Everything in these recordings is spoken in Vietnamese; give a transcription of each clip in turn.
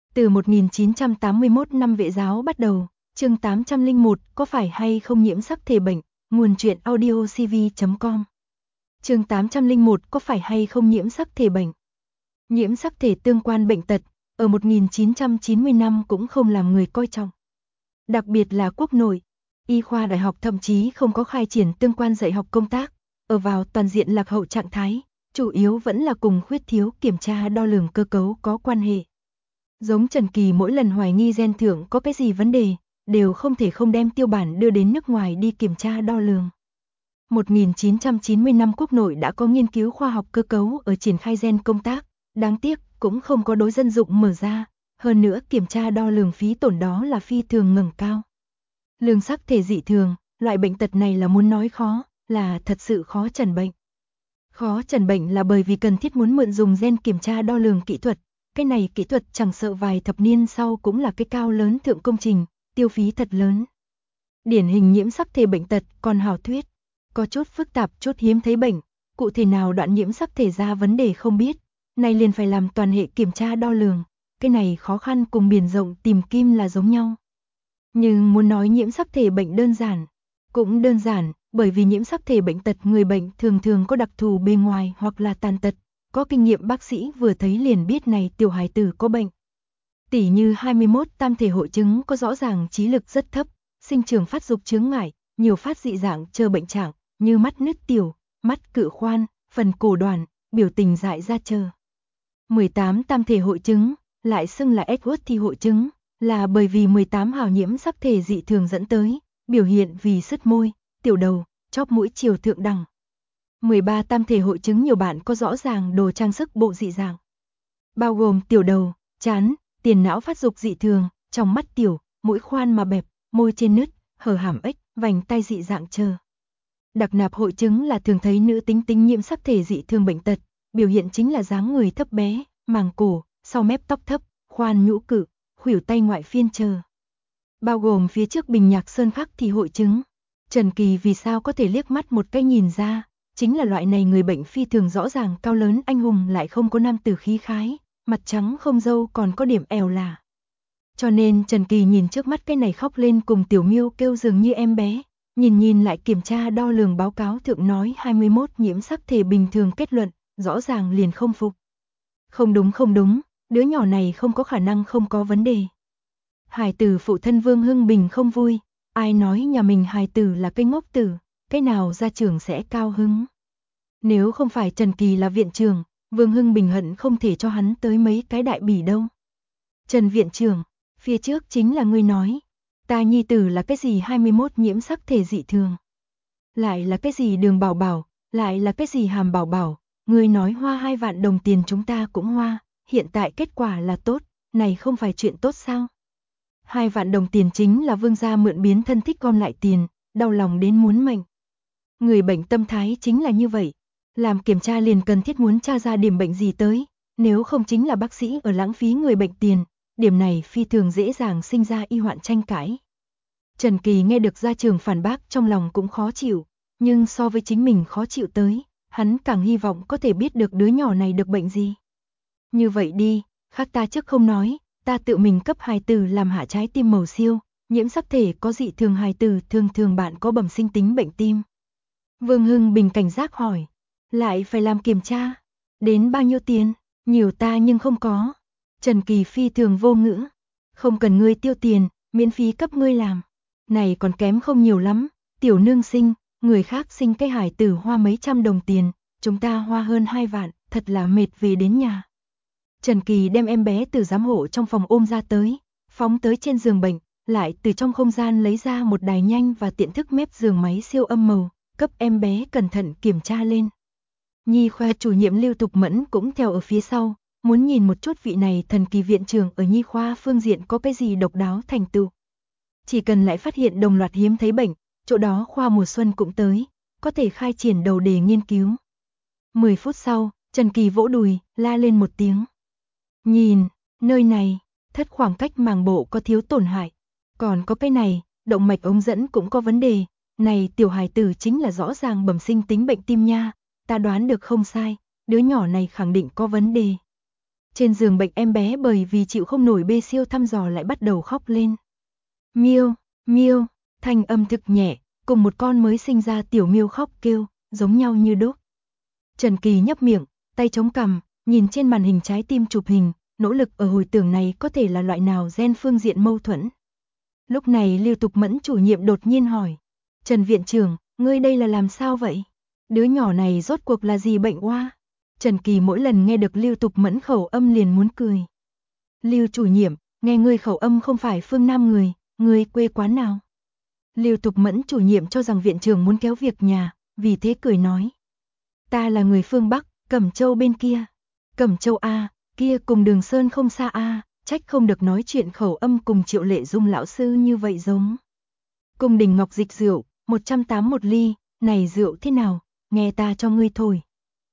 Từ 1981 năm vệ giáo bắt đầu, chương 801 có phải hay không nhiễm sắc thể bệnh, nguồn truyện audiocv.com. Chương 801 có phải hay không nhiễm sắc thể bệnh. Nhiễm sắc thể tương quan bệnh tật, ở 1990 năm cũng không làm người coi trọng. Đặc biệt là quốc nội, y khoa đại học thậm chí không có khai triển tương quan dạy học công tác, ở vào toàn diện lạc hậu trạng thái, chủ yếu vẫn là cùng khuyết thiếu kiểm tra đo lường cơ cấu có quan hệ. Giống Trần Kỳ mỗi lần hoài nghi gen thượng có cái gì vấn đề, đều không thể không đem tiêu bản đưa đến nước ngoài đi kiểm tra đo lường. 1990 năm quốc nội đã có nghiên cứu khoa học cơ cấu ở triển khai gen công tác, đáng tiếc cũng không có đối dân dụng mở ra, hơn nữa kiểm tra đo lường phí tổn đó là phi thường ngẩng cao. Lương sắc thể dị thường, loại bệnh tật này là muốn nói khó, là thật sự khó chẩn bệnh. Khó chẩn bệnh là bởi vì cần thiết muốn mượn dùng gen kiểm tra đo lường kỹ thuật. Cái này kỹ thuật chẳng sợ vài thập niên sau cũng là cái cao lớn thượng công trình, tiêu phí thật lớn. Điển hình nhiễm sắc thể bệnh tật còn hảo thuyết, có chút phức tạp chút hiếm thấy bệnh, cụ thể nào đoạn nhiễm sắc thể ra vấn đề không biết, này liền phải làm toàn hệ kiểm tra đo lường, cái này khó khăn cùng biển rộng tìm kim là giống nhau. Nhưng muốn nói nhiễm sắc thể bệnh đơn giản, cũng đơn giản, bởi vì nhiễm sắc thể bệnh tật người bệnh thường có đặc thù bề ngoài hoặc là tàn tật. Có kinh nghiệm bác sĩ vừa thấy liền biết này tiểu hài tử có bệnh. Tỉ như 21 tam thể hội chứng có rõ ràng trí lực rất thấp, sinh trưởng phát dục chướng ngại, nhiều phát dị dạng chờ bệnh trạng, như mắt nứt tiểu, mắt cự khoan, phần cổ đoàn, biểu tình dại ra chờ. 18 tam thể hội chứng, lại xưng là Edward thi hội chứng, là bởi vì 18 hào nhiễm sắc thể dị thường dẫn tới, biểu hiện vì sứt môi, tiểu đầu, chóp mũi chiều thượng đẳng. 13 tam thể hội chứng nhiều bạn có rõ ràng đồ trang sức bộ dị dạng, bao gồm tiểu đầu, trán, tiền não phát dục dị thường, trong mắt tiểu, mũi khoan mà bẹp, môi trên nứt, hở hàm ếch, vành tai dị dạng chờ. Đặc nạp hội chứng là thường thấy nữ tính nhiễm sắc thể dị thường bệnh tật, biểu hiện chính là dáng người thấp bé, màng cổ, sau mép tóc thấp, khoan nhũ cự, khuỷu tay ngoại phiên chờ. Bao gồm phía trước bình nhạc sơn khắc thì hội chứng. Trần Kỳ vì sao có thể liếc mắt một cái nhìn ra, chính là loại này người bệnh phi thường rõ ràng cao lớn anh hùng lại không có nam tử khí khái, mặt trắng không râu còn có điểm èo là. Cho nên Trần Kỳ nhìn trước mắt cái này khóc lên cùng Tiểu Miêu kêu dường như em bé, nhìn lại kiểm tra đo lường báo cáo thượng nói 21 nhiễm sắc thể bình thường kết luận, rõ ràng liền không phục. Không đúng, đứa nhỏ này không có khả năng không có vấn đề. Hài tử phụ thân Vương Hưng Bình không vui, ai nói nhà mình hài tử là cái ngốc tử, cái nào ra trường sẽ cao hứng. Nếu không phải Trần Kỳ là viện trưởng, Vương Hưng Bình hận không thể cho hắn tới mấy cái đại bỉ đâu. Trần viện trưởng, phía trước chính là ngươi nói, ta nhi tử là cái gì 21 nhiễm sắc thể dị thường. Lại là cái gì Đường Bảo Bảo, lại là cái gì Hàm Bảo Bảo, ngươi nói hoa 2 vạn đồng tiền chúng ta cũng hoa, hiện tại kết quả là tốt, này không phải chuyện tốt sao? 2 vạn đồng tiền chính là Vương gia mượn biến thân thích gom lại tiền, đau lòng đến muốn mệnh. Người bệnh tâm thái chính là như vậy, làm kiểm tra liền cần thiết muốn tra ra điểm bệnh gì tới, nếu không chính là bác sĩ ở lãng phí người bệnh tiền, điểm này phi thường dễ dàng sinh ra y hoạn tranh cãi. Trần Kỳ nghe được gia trưởng phản bác trong lòng cũng khó chịu, nhưng so với chính mình khó chịu tới, hắn càng hy vọng có thể biết được đứa nhỏ này được bệnh gì. Như vậy đi, khác ta trước không nói, ta tự mình cấp hài tử làm hạ trái tim màu siêu, nhiễm sắc thể có dị thường hài tử thường bạn có bẩm sinh tính bệnh tim. Vương Hưng Bình cảnh giác hỏi, lại phải làm kiểm tra, đến bao nhiêu tiền, nhiều ta nhưng không có. Trần Kỳ phi thường vô ngữ, không cần ngươi tiêu tiền, miễn phí cấp ngươi làm. Này còn kém không nhiều lắm, tiểu nương sinh, người khác sinh cái hài tử hoa mấy trăm đồng tiền, chúng ta hoa hơn 2 vạn, thật là mệt về đến nhà. Trần Kỳ đem em bé từ giám hộ trong phòng ôm ra tới, phóng tới trên giường bệnh, lại từ trong không gian lấy ra một đài nhanh và tiện thức mép giường máy siêu âm màu, cấp em bé cẩn thận kiểm tra lên. Nhi khoa chủ nhiệm Lưu Thục Mẫn cũng theo ở phía sau, muốn nhìn một chút vị này thần kỳ viện trưởng ở nhi khoa phương diện có cái gì độc đáo thành tựu. Chỉ cần lại phát hiện đồng loạt hiếm thấy bệnh, chỗ đó khoa mùa xuân cũng tới, có thể khai triển đầu đề nghiên cứu. 10 phút sau, Trần Kỳ vỗ đùi, la lên một tiếng. Nhìn, nơi này, thất khoảng cách màng bộ có thiếu tổn hại. Còn có cái này, động mạch ống dẫn cũng có vấn đề. Này tiểu hài tử chính là rõ ràng bẩm sinh tính bệnh tim nha. Ta đoán được không sai, đứa nhỏ này khẳng định có vấn đề. Trên giường bệnh em bé bởi vì chịu không nổi bê siêu thăm dò lại bắt đầu khóc lên. Miêu, miêu, thanh âm thực nhẹ, cùng một con mới sinh ra tiểu miêu khóc kêu, giống nhau như đúc. Trần Kỳ nhấp miệng, tay chống cằm, nhìn trên màn hình trái tim chụp hình, nỗ lực ở hồi tưởng này có thể là loại nào gen phương diện mâu thuẫn. Lúc này Lưu Tục Mẫn chủ nhiệm đột nhiên hỏi, Trần viện trưởng, ngươi đây là làm sao vậy? Đứa nhỏ này rốt cuộc là gì bệnh oa? Trần Kỳ mỗi lần nghe được Lưu Tục Mẫn khẩu âm liền muốn cười. Lưu chủ nhiệm, nghe ngươi khẩu âm không phải phương Nam người, ngươi quê quán nào? Lưu Tục Mẫn chủ nhiệm cho rằng viện trưởng muốn kéo việc nhà, vì thế cười nói. Ta là người phương Bắc, Cẩm Châu bên kia. Cẩm Châu A, kia cùng Đường Sơn không xa A, trách không được nói chuyện khẩu âm cùng Triệu Lệ Dung lão sư như vậy giống. Cung Đình Ngọc dịch rượu, 180 một ly, này rượu thế nào, nghe ta cho ngươi thổi.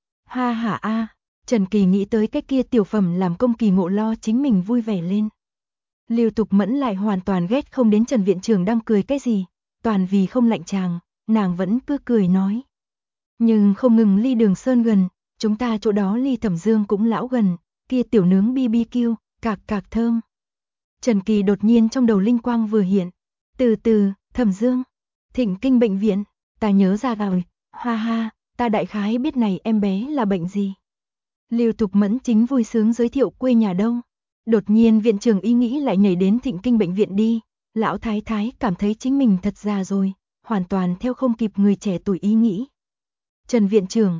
Ha ha a, Trần Kỳ nghĩ tới cái kia tiểu phẩm làm công Kỳ Ngộ lo chính mình vui vẻ lên. Lưu Tục Mẫn lại hoàn toàn ghét không đến Trần viện trưởng đang cười cái gì, toàn vì không lạnh chàng, nàng vẫn cứ cười nói. Nhưng không ngừng ly Đường Sơn gần, chúng ta chỗ đó ly Thẩm Dương cũng lão gần, kia tiểu nướng BBQ, cạc cạc thơm. Trần Kỳ đột nhiên trong đầu linh quang vừa hiện, từ từ, Thẩm Dương, Thịnh Kinh bệnh viện, ta nhớ ra rồi, ha ha, ta đại khái biết này em bé là bệnh gì. Lưu Tục Mẫn chính vui sướng giới thiệu quê nhà đâu. Đột nhiên viện trưởng ý nghĩ lại nhảy đến Thịnh Kinh bệnh viện đi, lão thái thái cảm thấy chính mình thật già rồi, hoàn toàn theo không kịp người trẻ tuổi ý nghĩ. Trần viện trưởng,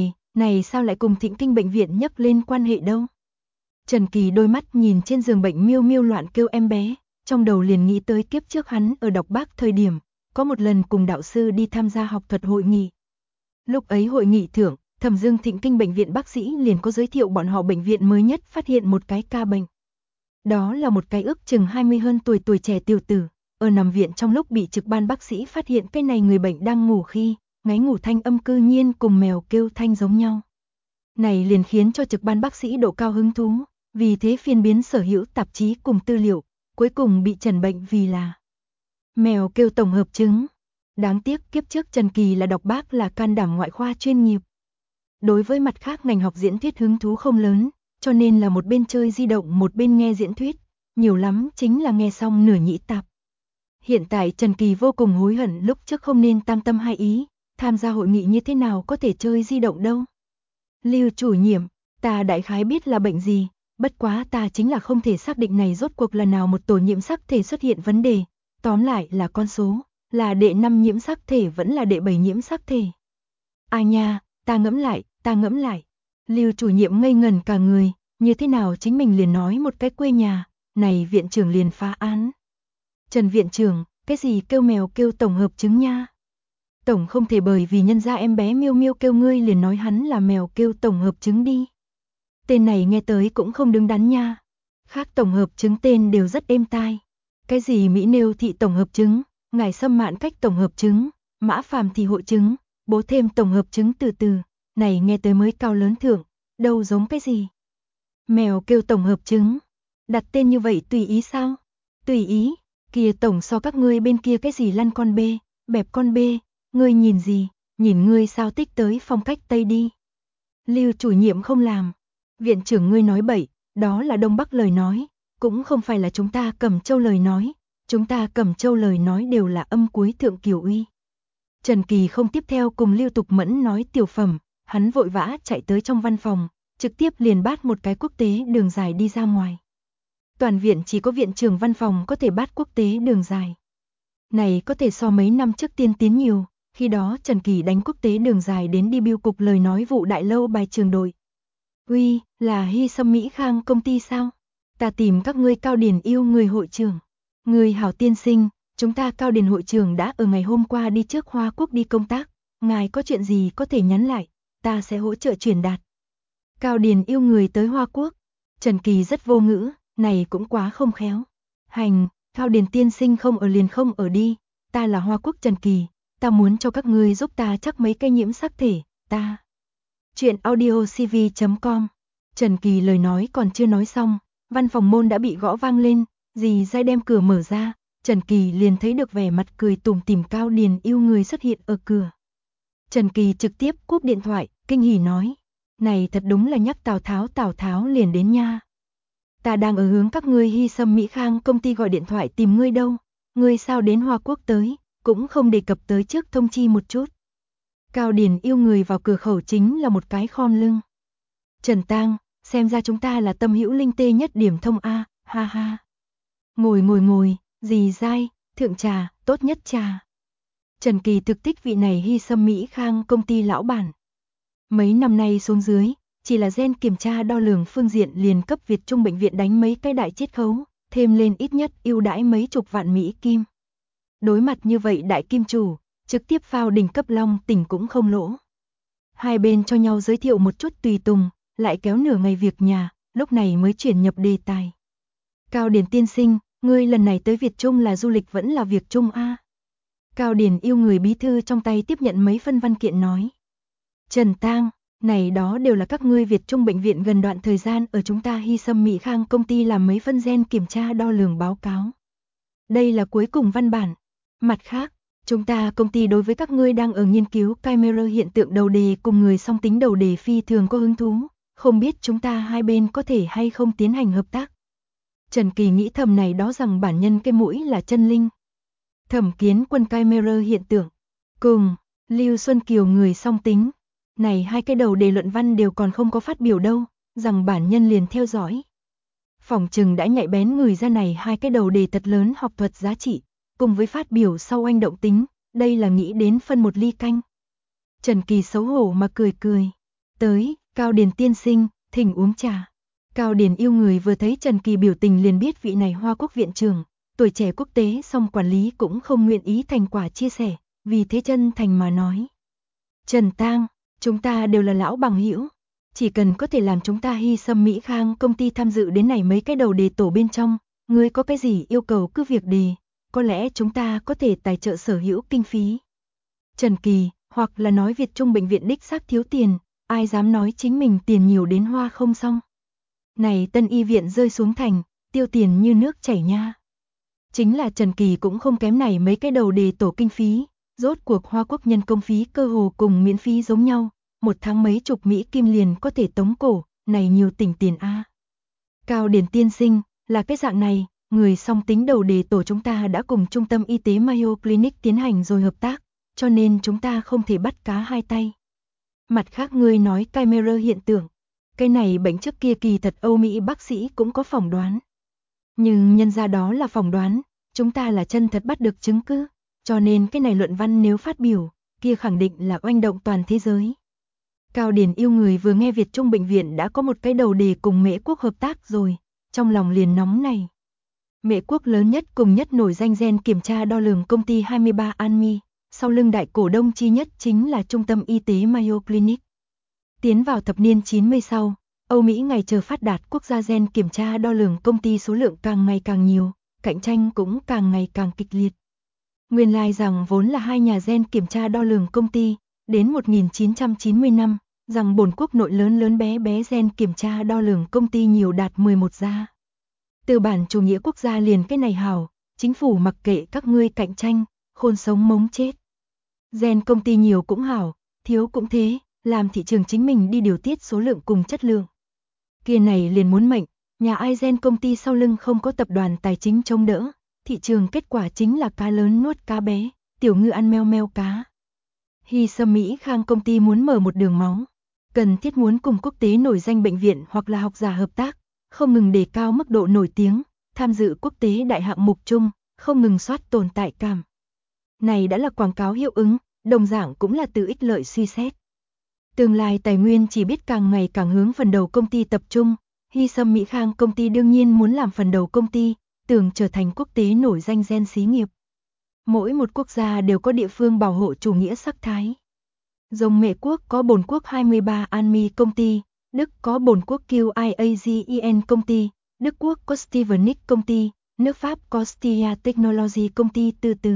này sao lại cùng Thịnh Kinh bệnh viện nhắc lên quan hệ đâu? Trần Kỳ đôi mắt nhìn trên giường bệnh miêu miêu loạn kêu em bé, trong đầu liền nghĩ tới kiếp trước hắn ở đọc bác thời điểm, có một lần cùng đạo sư đi tham gia học thuật hội nghị. Lúc ấy hội nghị thưởng, Thẩm Dương Thịnh Kinh bệnh viện bác sĩ liền có giới thiệu bọn họ bệnh viện mới nhất phát hiện một cái ca bệnh. Đó là một cái ước chừng 20 hơn tuổi trẻ tiểu tử, ở nằm viện trong lúc bị trực ban bác sĩ phát hiện cái này người bệnh đang ngủ khi, ngáy ngủ thanh âm cư nhiên cùng mèo kêu thanh giống nhau. Này liền khiến cho trực ban bác sĩ độ cao hứng thú, vì thế phiên biến sở hữu tạp chí cùng tư liệu, cuối cùng bị trần bệnh vì là mèo kêu tổng hợp chứng. Đáng tiếc kiếp trước Trần Kỳ là đọc bác là can đảm ngoại khoa chuyên nghiệp. Đối với mặt khác ngành học diễn thuyết hứng thú không lớn, cho nên là một bên chơi di động một bên nghe diễn thuyết, nhiều lắm chính là nghe xong nửa nhĩ tạp. Hiện tại Trần Kỳ vô cùng hối hận lúc trước không nên tam tâm hai ý, tham gia hội nghị như thế nào có thể chơi di động đâu. Lưu chủ nhiệm, ta đại khái biết là bệnh gì, bất quá ta chính là không thể xác định này rốt cuộc là nào một tổ nhiễm sắc thể xuất hiện vấn đề, tóm lại là con số, là đệ 5 nhiễm sắc thể vẫn là đệ 7 nhiễm sắc thể. Ai nha, ta ngẫm lại. Lưu chủ nhiệm ngây ngẩn cả người, như thế nào chính mình liền nói một cái quê nhà, này viện trưởng liền phá án. Trần viện trưởng, cái gì kêu mèo kêu tổng hợp chứng nha? Tổng không thể bởi vì nhân gia em bé miêu miêu kêu ngươi liền nói hắn là mèo kêu tổng hợp chứng đi. Tên này nghe tới cũng không đứng đắn nha. Khác tổng hợp chứng tên đều rất êm tai. Cái gì Mỹ Nêu thị tổng hợp chứng, Ngải Sâm Mạn cách tổng hợp chứng, Mã Phàm thị hội chứng, bố thêm tổng hợp chứng từ từ, này nghe tới mới cao lớn thượng, đâu giống cái gì. Mèo kêu tổng hợp chứng, đặt tên như vậy tùy ý sao? Tùy ý, kia tổng so các ngươi bên kia cái gì lăn con bê, bẹp con bê, ngươi nhìn gì, nhìn ngươi sao tích tới phong cách Tây đi. Lưu chủ nhiệm không làm, viện trưởng ngươi nói bậy, đó là Đông Bắc lời nói, cũng không phải là chúng ta Cẩm Châu lời nói, chúng ta Cẩm Châu lời nói đều là âm cuối thượng Kiều Uy. Trần Kỳ không tiếp theo cùng Lưu Tục Mẫn nói tiểu phẩm, hắn vội vã chạy tới trong văn phòng, trực tiếp liền bắt một cái quốc tế đường dài đi ra ngoài. Toàn viện chỉ có viện trưởng văn phòng có thể bắt quốc tế đường dài. Này có thể so mấy năm trước tiên tiến nhiều, khi đó Trần Kỳ đánh quốc tế đường dài đến đi biêu cục lời nói vụ đại lâu bài trường đội. Uy, là Hy Sâm Mỹ Khang công ty sao? Ta tìm các ngươi Cao Điền yêu người hội trưởng. Người hảo tiên sinh, chúng ta Cao Điền hội trưởng đã ở ngày hôm qua đi trước Hoa Quốc đi công tác, ngài có chuyện gì có thể nhắn lại, ta sẽ hỗ trợ truyền đạt. Cao Điền yêu người tới Hoa Quốc, Trần Kỳ rất vô ngữ, này cũng quá không khéo. Hành, Cao Điền tiên sinh không ở liền không ở đi, ta là Hoa Quốc Trần Kỳ, ta muốn cho các ngươi giúp ta chắc mấy cái nhiễm sắc thể, ta. Chuyện audiocv.com. Trần Kỳ lời nói còn chưa nói xong, văn phòng môn đã bị gõ vang lên, dì dai đem cửa mở ra, Trần Kỳ liền thấy được vẻ mặt cười tủm tỉm Cao Điền yêu người xuất hiện ở cửa. Trần Kỳ trực tiếp cúp điện thoại, kinh hỉ nói, Này thật đúng là nhắc Tào Tháo liền đến nha. Ta đang ở hướng các ngươi Hy Sâm Mỹ Khang công ty gọi điện thoại tìm ngươi đâu, ngươi sao đến Hoa Quốc tới, cũng không đề cập tới trước thông chi một chút. Cao Điền yêu người vào cửa khẩu chính là một cái khom lưng. Trần Tang, xem ra chúng ta là tâm hữu linh tê nhất điểm thông a, ha ha. Ngồi, dì dai, thượng trà, tốt nhất trà. Trần Kỳ thực tích vị này Hy Sâm Mỹ Khang công ty lão bản. Mấy năm nay xuống dưới, chỉ là gen kiểm tra đo lường phương diện liền cấp Việt Trung bệnh viện đánh mấy cái đại chiết khấu, thêm lên ít nhất ưu đãi mấy chục vạn Mỹ kim. Đối mặt như vậy đại kim chủ, trực tiếp phao đỉnh cấp Long Tỉnh cũng không lỗ. Hai bên cho nhau giới thiệu một chút tùy tùng, lại kéo nửa ngày việc nhà, lúc này mới chuyển nhập đề tài. Cao Điền tiên sinh, ngươi lần này tới Việt Trung là du lịch vẫn là việc Trung a? Cao Điền yêu người bí thư trong tay tiếp nhận mấy phân văn kiện nói. Trần Tang, này đó đều là các ngươi Việt Trung bệnh viện gần đoạn thời gian ở chúng ta Hy Sâm Mỹ Khang công ty làm mấy phân gen kiểm tra đo lường báo cáo. Đây là cuối cùng văn bản. Mặt khác, chúng ta công ty đối với các ngươi đang ở nghiên cứu camera hiện tượng đầu đề cùng người song tính đầu đề phi thường có hứng thú, không biết chúng ta hai bên có thể hay không tiến hành hợp tác. Trần Kỳ nghĩ thầm này đó rằng bản nhân cái mũi là chân linh. Thẩm Kiến Quân camera hiện tượng, cùng Lưu Xuân Kiều người song tính. Này hai cái đầu đề luận văn đều còn không có phát biểu đâu, rằng bản nhân liền theo dõi. Phỏng chừng đã nhạy bén người ra này hai cái đầu đề thật lớn học thuật giá trị, cùng với phát biểu sau anh động tính, đây là nghĩ đến phân một ly canh. Trần Kỳ xấu hổ mà cười. Tới, Cao Điền tiên sinh, thỉnh uống trà. Cao Điền yêu người vừa thấy Trần Kỳ biểu tình liền biết vị này Hoa Quốc viện trưởng, tuổi trẻ quốc tế song quản lý cũng không nguyện ý thành quả chia sẻ, vì thế chân thành mà nói. Trần Tang, chúng ta đều là lão bằng hữu, chỉ cần có thể làm chúng ta Hy Sâm Mỹ Khang công ty tham dự đến này mấy cái đầu đề tổ bên trong, ngươi có cái gì yêu cầu cứ việc đề, có lẽ chúng ta có thể tài trợ sở hữu kinh phí. Trần Kỳ, hoặc là nói Việt Trung bệnh viện đích xác thiếu tiền, ai dám nói chính mình tiền nhiều đến hoa không xong. Này tân y viện rơi xuống thành, tiêu tiền như nước chảy nha. Chính là Trần Kỳ cũng không kém này mấy cái đầu đề tổ kinh phí, rốt cuộc Hoa Quốc nhân công phí cơ hồ cùng miễn phí giống nhau, một tháng mấy chục Mỹ kim liền có thể tống cổ, này nhiều tỉnh tiền a. Cao Điền tiên sinh, là cái dạng này, người song tính đầu đề tổ chúng ta đã cùng trung tâm y tế Mayo Clinic tiến hành rồi hợp tác, cho nên chúng ta không thể bắt cá hai tay. Mặt khác ngươi nói camera hiện tượng, cái này bệnh trước kia kỳ thật Âu Mỹ bác sĩ cũng có phỏng đoán. Nhưng nhân ra đó là phỏng đoán, chúng ta là chân thật bắt được chứng cứ, cho nên cái này luận văn nếu phát biểu, kia khẳng định là oanh động toàn thế giới. Cao Điền yêu người vừa nghe Việt Trung bệnh viện đã có một cái đầu đề cùng Mễ Quốc hợp tác rồi, trong lòng liền nóng này. Mễ Quốc lớn nhất cùng nhất nổi danh gen kiểm tra đo lường công ty 23 Anmi, sau lưng đại cổ đông chi nhất chính là trung tâm y tế Mayo Clinic. Tiến vào thập niên 90 sau, Âu Mỹ ngày chờ phát đạt quốc gia gen kiểm tra đo lường công ty số lượng càng ngày càng nhiều, cạnh tranh cũng càng ngày càng kịch liệt. Nguyên lai rằng vốn là hai nhà gen kiểm tra đo lường công ty, đến 1990 năm, rằng bổn quốc nội lớn bé gen kiểm tra đo lường công ty nhiều đạt 11 gia. Từ bản chủ nghĩa quốc gia liền cái này hảo, chính phủ mặc kệ các ngươi cạnh tranh, khôn sống mống chết. Gen công ty nhiều cũng hảo, thiếu cũng thế, làm thị trường chính mình đi điều tiết số lượng cùng chất lượng. Kia này liền muốn mệnh, nhà ai gen công ty sau lưng không có tập đoàn tài chính chống đỡ, thị trường kết quả chính là cá lớn nuốt cá bé, tiểu ngư ăn meo meo cá. Hy Sâm Mỹ Khang công ty muốn mở một đường máu, cần thiết muốn cùng quốc tế nổi danh bệnh viện hoặc là học giả hợp tác, không ngừng đề cao mức độ nổi tiếng, tham dự quốc tế đại hạng mục chung, không ngừng soát tồn tại cảm. Này đã là quảng cáo hiệu ứng, đồng dạng cũng là từ ích lợi suy xét. Tương lai tài nguyên chỉ biết càng ngày càng hướng phần đầu công ty tập trung, Hy Sâm Mỹ Khang công ty đương nhiên muốn làm phần đầu công ty, tưởng trở thành quốc tế nổi danh gen xí nghiệp. Mỗi một quốc gia đều có địa phương bảo hộ chủ nghĩa sắc thái. Giống Mễ Quốc có bổn quốc 23 Anmi công ty, Đức có bổn quốc QIAGEN công ty, Đức Quốc có Stevenik công ty, nước Pháp có Stia Technology công ty từ.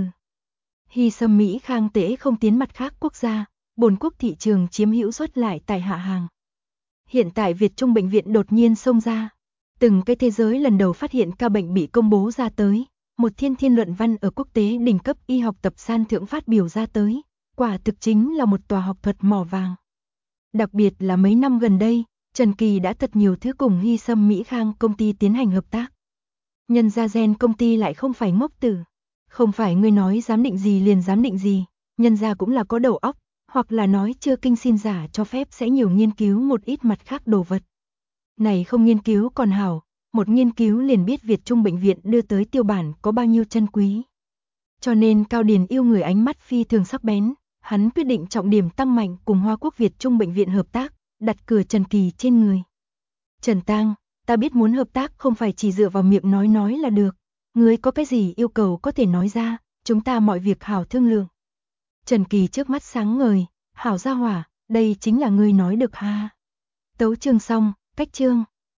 Hy Sâm Mỹ Khang tễ không tiến mặt khác quốc gia, bổn quốc thị trường chiếm hữu suất lại tại hạ hàng. Hiện tại Việt Trung bệnh viện đột nhiên xông ra, từng cái thế giới lần đầu phát hiện ca bệnh bị công bố ra tới, một thiên luận văn ở quốc tế đỉnh cấp y học tập san thượng phát biểu ra tới, quả thực chính là một tòa học thuật mỏ vàng. Đặc biệt là mấy năm gần đây, Trần Kỳ đã thật nhiều thứ cùng Hy Sâm Mỹ Khang công ty tiến hành hợp tác. Nhân ra gen công ty lại không phải ngốc tử. Không phải ngươi nói giám định gì liền giám định gì, nhân ra cũng là có đầu óc, hoặc là nói chưa kinh xin giả cho phép sẽ nhiều nghiên cứu một ít mặt khác đồ vật. Này không nghiên cứu còn hảo, một nghiên cứu liền biết Việt Trung bệnh viện đưa tới tiêu bản có bao nhiêu chân quý. Cho nên Cao Điền yêu người ánh mắt phi thường sắc bén, hắn quyết định trọng điểm tăng mạnh cùng Hoa Quốc Việt Trung bệnh viện hợp tác, đặt cửa Trần Kỳ trên người. Trần Tang, ta biết muốn hợp tác không phải chỉ dựa vào miệng nói là được, ngươi có cái gì yêu cầu có thể nói ra, chúng ta mọi việc hảo thương lượng. Trần Kỳ trước mắt sáng ngời, hảo gia hỏa, đây chính là ngươi nói được ha. Tấu chương xong, cách chương.